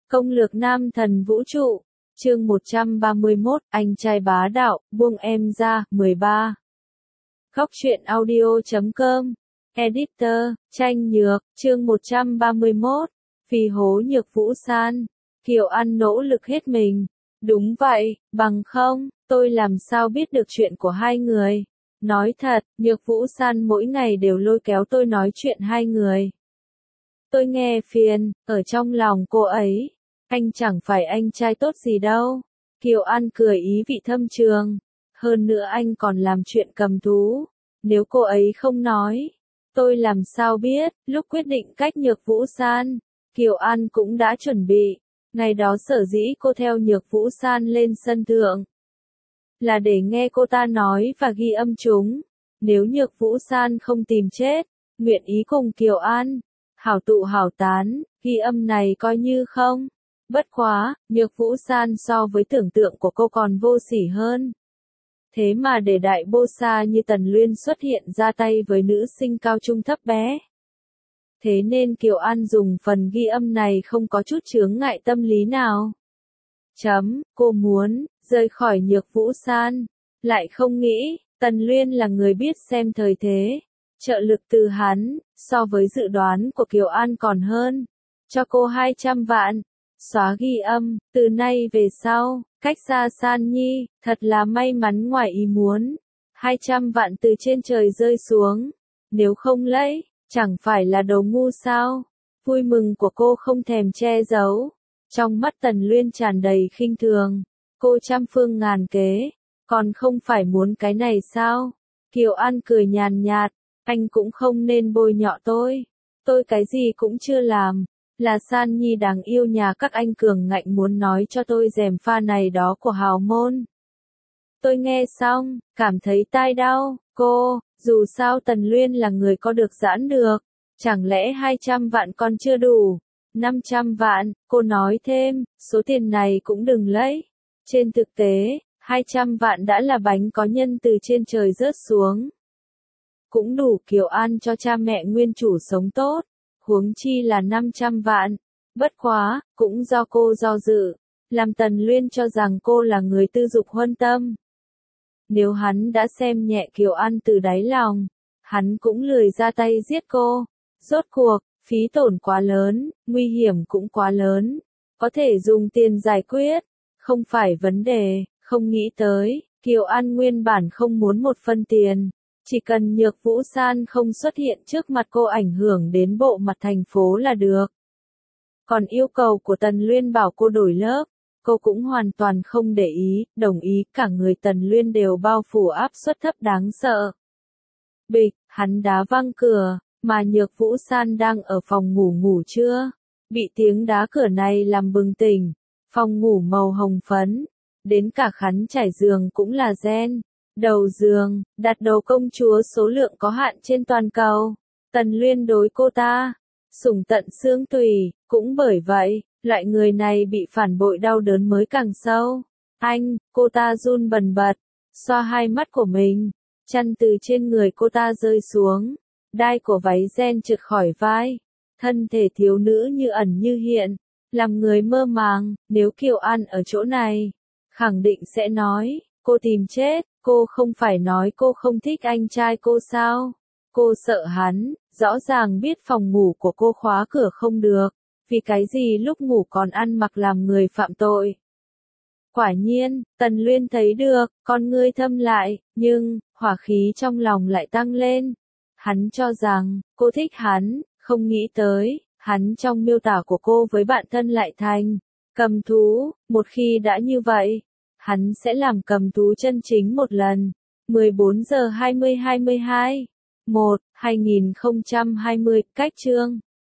Công lược nam thần vũ trụ, chương 131, anh trai bá đạo, buông em ra, 13. Góc truyện audio.com, editor, Tranh Nhược, chương 131, vì hố Nhược Vũ San, Kiều An nỗ lực hết mình. Đúng vậy, bằng không, tôi làm sao biết được chuyện của hai người. Nói thật, Nhược Vũ San mỗi ngày đều lôi kéo tôi nói chuyện hai người. Tôi nghe phiền, ở trong lòng cô ấy. Anh chẳng phải anh trai tốt gì đâu. Kiều An cười ý vị thâm trường. Hơn nữa anh còn làm chuyện cầm thú. Nếu cô ấy không nói, tôi làm sao biết, lúc quyết định cách Nhược Vũ San, Kiều An cũng đã chuẩn bị. Ngày đó sở dĩ cô theo Nhược Vũ San lên sân thượng, là để nghe cô ta nói và ghi âm chúng. Nếu Nhược Vũ San không tìm chết, nguyện ý cùng Kiều An hảo tụ hảo tán, ghi âm này coi như không. Bất quá, Nhược Vũ San so với tưởng tượng của cô còn vô sỉ hơn. Thế mà để đại bô sa như Tần Luyên xuất hiện ra tay với nữ sinh cao trung thấp bé. Thế nên Kiều An dùng phần ghi âm này không có chút chướng ngại tâm lý nào. Cô muốn rời khỏi Nhược Vũ San, lại không nghĩ, Tần Luyên là người biết xem thời thế. Trợ lực từ hắn, so với dự đoán của Kiều An còn hơn. Cho cô 200 vạn. Xóa ghi âm, từ nay về sau, cách xa San Nhi, thật là may mắn ngoài ý muốn. 200 vạn từ trên trời rơi xuống. Nếu không lấy, chẳng phải là đồ ngu sao? Vui mừng của cô không thèm che giấu. Trong mắt Tần Luyên tràn đầy khinh thường. Cô trăm phương ngàn kế, còn không phải muốn cái này sao? Kiều An cười nhàn nhạt. Anh cũng không nên bôi nhọ tôi. Tôi cái gì cũng chưa làm. Là San Nhi đáng yêu nhà các anh cường ngạnh muốn nói cho tôi dèm pha này đó của hào môn. Tôi nghe xong, cảm thấy tai đau. Cô, dù sao Tần Luyên là người có được giãn được. Chẳng lẽ 200 vạn còn chưa đủ? 500 vạn, cô nói thêm, số tiền này cũng đừng lấy. Trên thực tế, 200 vạn đã là bánh có nhân từ trên trời rớt xuống. Cũng đủ Kiều An cho cha mẹ nguyên chủ sống tốt, huống chi là 500 vạn. Bất quá, cũng do cô do dự, làm Tần Luyên cho rằng cô là người tư dục huân tâm. Nếu hắn đã xem nhẹ Kiều An từ đáy lòng, hắn cũng lười ra tay giết cô. Rốt cuộc, phí tổn quá lớn, nguy hiểm cũng quá lớn, có thể dùng tiền giải quyết, không phải vấn đề. Không nghĩ tới, Kiều An nguyên bản không muốn một phân tiền. Chỉ cần Nhược Vũ San không xuất hiện trước mặt cô ảnh hưởng đến bộ mặt thành phố là được. Còn yêu cầu của Tần Luyên bảo cô đổi lớp, cô cũng hoàn toàn không để ý, đồng ý. Cả người Tần Luyên đều bao phủ áp suất thấp đáng sợ. Bịch, hắn đá văng cửa, mà Nhược Vũ San đang ở phòng ngủ trưa. Bị tiếng đá cửa này làm bừng tỉnh. Phòng ngủ màu hồng phấn, đến cả khăn trải giường cũng là ren. Đầu giường, đặt đồ công chúa số lượng có hạn trên toàn cầu. Tần Luyên đối cô ta sủng tận xương tủy, cũng bởi vậy, loại người này bị phản bội đau đớn mới càng sâu. Cô ta run bần bật, xoa hai mắt của mình, chăn từ trên người cô ta rơi xuống, đai của váy ren trượt khỏi vai, thân thể thiếu nữ như ẩn như hiện, làm người mơ màng. Nếu Kiều An ở chỗ này, khẳng định sẽ nói, cô tìm chết. Cô không phải nói cô không thích anh trai cô sao? Cô sợ hắn, rõ ràng biết phòng ngủ của cô khóa cửa không được, vì cái gì lúc ngủ còn ăn mặc làm người phạm tội. Quả nhiên, Tần Luyên thấy được, con ngươi thâm lại, nhưng, hỏa khí trong lòng lại tăng lên. Hắn cho rằng, cô thích hắn, không nghĩ tới, hắn trong miêu tả của cô với bạn thân lại thành cầm thú. Một khi đã như vậy, hắn sẽ làm cầm thú chân chính một lần. 14 giờ 20-22 1/2020, cách chương